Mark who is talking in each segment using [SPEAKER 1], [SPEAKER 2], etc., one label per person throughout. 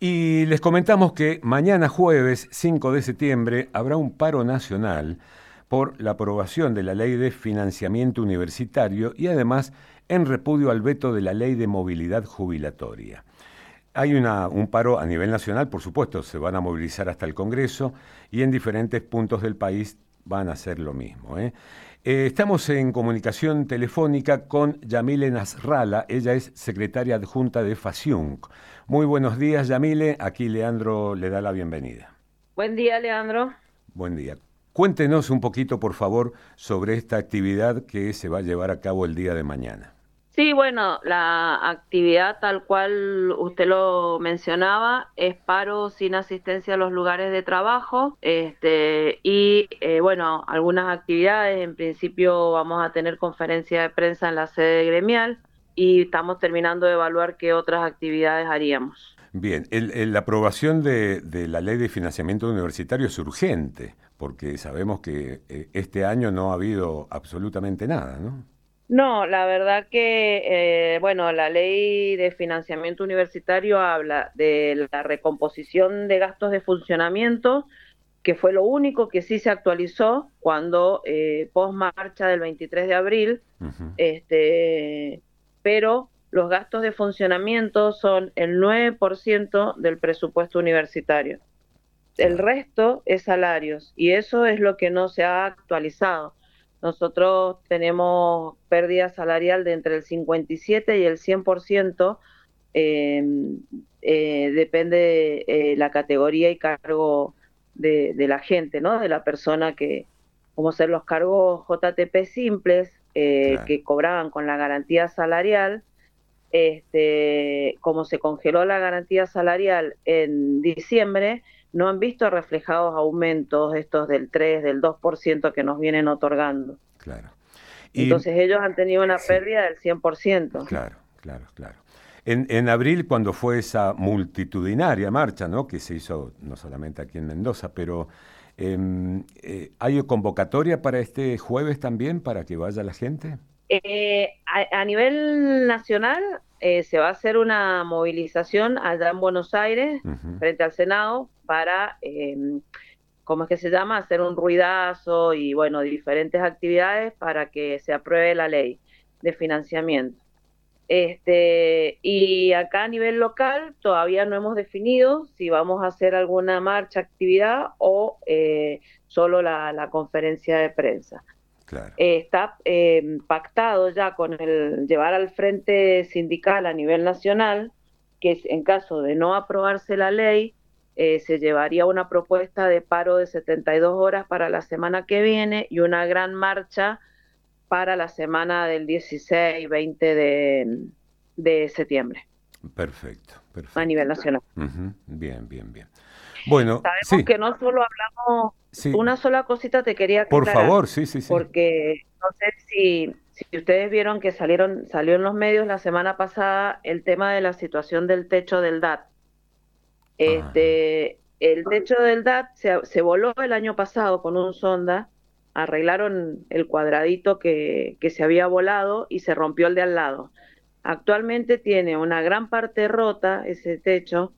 [SPEAKER 1] Y les comentamos que mañana jueves 5 de septiembre habrá un paro nacional por la aprobación de la Ley de Financiamiento Universitario y además en repudio al veto de la Ley de Movilidad Jubilatoria. Hay un paro a nivel nacional, por supuesto, se van a movilizar hasta el Congreso y en diferentes puntos del país van a hacer lo mismo. Estamos en comunicación telefónica con Yamile Nasralla, ella es secretaria adjunta de FACIUNC. Muy buenos días, Yamile, aquí Leandro le da la bienvenida.
[SPEAKER 2] Buen día, Leandro.
[SPEAKER 1] Buen día. Cuéntenos un poquito, por favor, sobre esta actividad que se va a llevar a cabo el día de mañana.
[SPEAKER 2] Sí, bueno, la actividad tal cual usted lo mencionaba es paro sin asistencia a los lugares de trabajo, bueno, algunas actividades. En principio vamos a tener conferencia de prensa en la sede gremial y estamos terminando de evaluar qué otras actividades haríamos.
[SPEAKER 1] Bien, la aprobación de la ley de financiamiento universitario es urgente, porque sabemos que este año no ha habido absolutamente nada, ¿no?
[SPEAKER 2] No, la verdad que, bueno, la ley de financiamiento universitario habla de la recomposición de gastos de funcionamiento, que fue lo único que sí se actualizó cuando post marcha del 23 de abril,
[SPEAKER 1] Ujú.
[SPEAKER 2] pero los gastos de funcionamiento son el 9% del presupuesto universitario. El
[SPEAKER 1] Claro,
[SPEAKER 2] resto es salarios y eso es lo que no se ha actualizado. Nosotros tenemos pérdida salarial de entre el 57 y el 100%, eh, depende de la categoría y cargo de la gente, ¿no? De la persona que, como ser los cargos JTP simples,
[SPEAKER 1] claro.
[SPEAKER 2] que cobraban con la garantía salarial. Como se congeló la garantía salarial en diciembre, no han visto reflejados aumentos estos del 3, del 2% que nos vienen otorgando.
[SPEAKER 1] Claro. Y
[SPEAKER 2] Entonces ellos han tenido una
[SPEAKER 1] sí,
[SPEAKER 2] pérdida del 100%.
[SPEAKER 1] claro, claro, claro. En abril, cuando fue esa multitudinaria marcha, ¿no? Que se hizo no solamente aquí en Mendoza, pero ¿hay convocatoria para este jueves también para que vaya la gente?
[SPEAKER 2] A nivel nacional, se va a hacer una movilización allá en Buenos Aires,
[SPEAKER 1] Ujú.
[SPEAKER 2] frente al Senado, para, ¿cómo es que se llama? Hacer un ruidazo y, bueno, diferentes actividades para que se apruebe la ley de financiamiento. Y acá a nivel local todavía no hemos definido si vamos a hacer alguna marcha, actividad o solo la conferencia de prensa.
[SPEAKER 1] Claro,
[SPEAKER 2] Está pactado ya con el llevar al frente sindical a nivel nacional, que en caso de no aprobarse la ley, se llevaría una propuesta de paro de 72 horas para la semana que viene y una gran marcha para la semana del 16-20 de septiembre
[SPEAKER 1] perfecto,
[SPEAKER 2] a
[SPEAKER 1] perfecto.
[SPEAKER 2] nivel nacional.
[SPEAKER 1] Ujú. Bien, bien, bien. Bueno,
[SPEAKER 2] Sabemos
[SPEAKER 1] sí,
[SPEAKER 2] que no solo hablamos,
[SPEAKER 1] sí,
[SPEAKER 2] una sola cosita te quería
[SPEAKER 1] por
[SPEAKER 2] aclarar,
[SPEAKER 1] favor, sí, sí, sí.
[SPEAKER 2] porque no sé si ustedes vieron que salió en los medios la semana pasada el tema de la situación del techo del DAT.
[SPEAKER 1] Ajá,
[SPEAKER 2] El techo del DAT se voló el año pasado con un sonda, arreglaron el cuadradito que se había volado y se rompió el de al lado. Actualmente tiene una gran parte rota ese techo,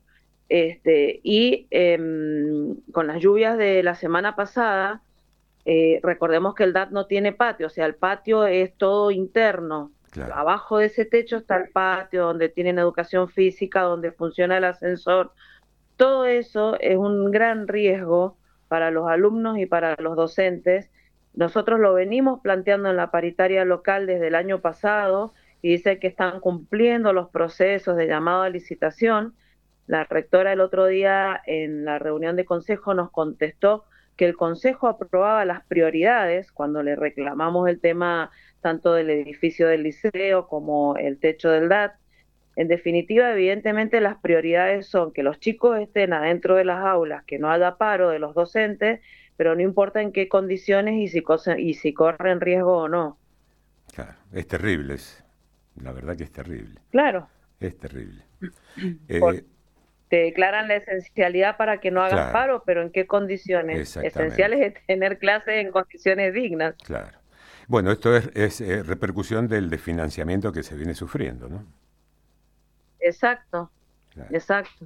[SPEAKER 2] con las lluvias de la semana pasada, recordemos que el DAT no tiene patio, o sea, el patio es todo interno.
[SPEAKER 1] claro.
[SPEAKER 2] Abajo de ese techo está el patio donde tienen educación física, donde funciona el ascensor. Todo eso es un gran riesgo para los alumnos y para los docentes. Nosotros lo venimos planteando en la paritaria local desde el año pasado y dice que están cumpliendo los procesos de llamado a licitación. La rectora el otro día en la reunión de consejo nos contestó que el consejo aprobaba las prioridades cuando le reclamamos el tema tanto del edificio del liceo como el techo del DAT. En definitiva, evidentemente las prioridades son que los chicos estén adentro de las aulas, que no haya paro de los docentes, pero no importa en qué condiciones y si corren riesgo o no.
[SPEAKER 1] Claro, es terrible, la verdad que es terrible,
[SPEAKER 2] Claro,
[SPEAKER 1] es terrible.
[SPEAKER 2] porque
[SPEAKER 1] Eh,
[SPEAKER 2] te declaran la esencialidad para que no hagas
[SPEAKER 1] claro,
[SPEAKER 2] paro, pero ¿en qué condiciones?
[SPEAKER 1] exactamente,
[SPEAKER 2] Esenciales es tener clases en condiciones dignas.
[SPEAKER 1] claro. Bueno, esto es repercusión del desfinanciamiento que se viene sufriendo, ¿no?
[SPEAKER 2] Exacto,
[SPEAKER 1] Claro.
[SPEAKER 2] exacto.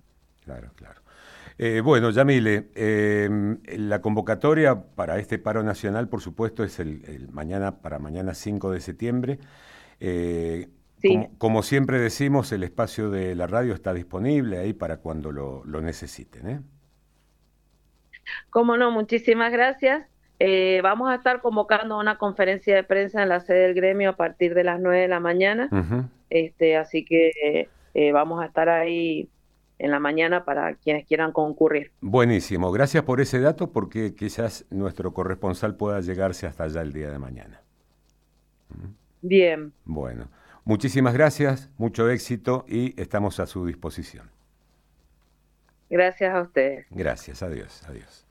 [SPEAKER 1] claro, claro. Bueno, Yamile, la convocatoria para este paro nacional, por supuesto, es para mañana 5 de septiembre.
[SPEAKER 2] Sí,
[SPEAKER 1] Como siempre decimos, el espacio de la radio está disponible ahí para cuando lo necesiten, ¿eh?
[SPEAKER 2] cómo no, muchísimas gracias. Vamos a estar convocando una conferencia de prensa en la sede del gremio a partir de las 9 de la mañana.
[SPEAKER 1] Ujú.
[SPEAKER 2] Así que vamos a estar ahí en la mañana para quienes quieran concurrir.
[SPEAKER 1] Buenísimo, gracias por ese dato porque quizás nuestro corresponsal pueda llegarse hasta allá el día de mañana.
[SPEAKER 2] Bien,
[SPEAKER 1] Bueno, muchísimas gracias, mucho éxito y estamos a su disposición.
[SPEAKER 2] gracias a ustedes.
[SPEAKER 1] Gracias, adiós, adiós.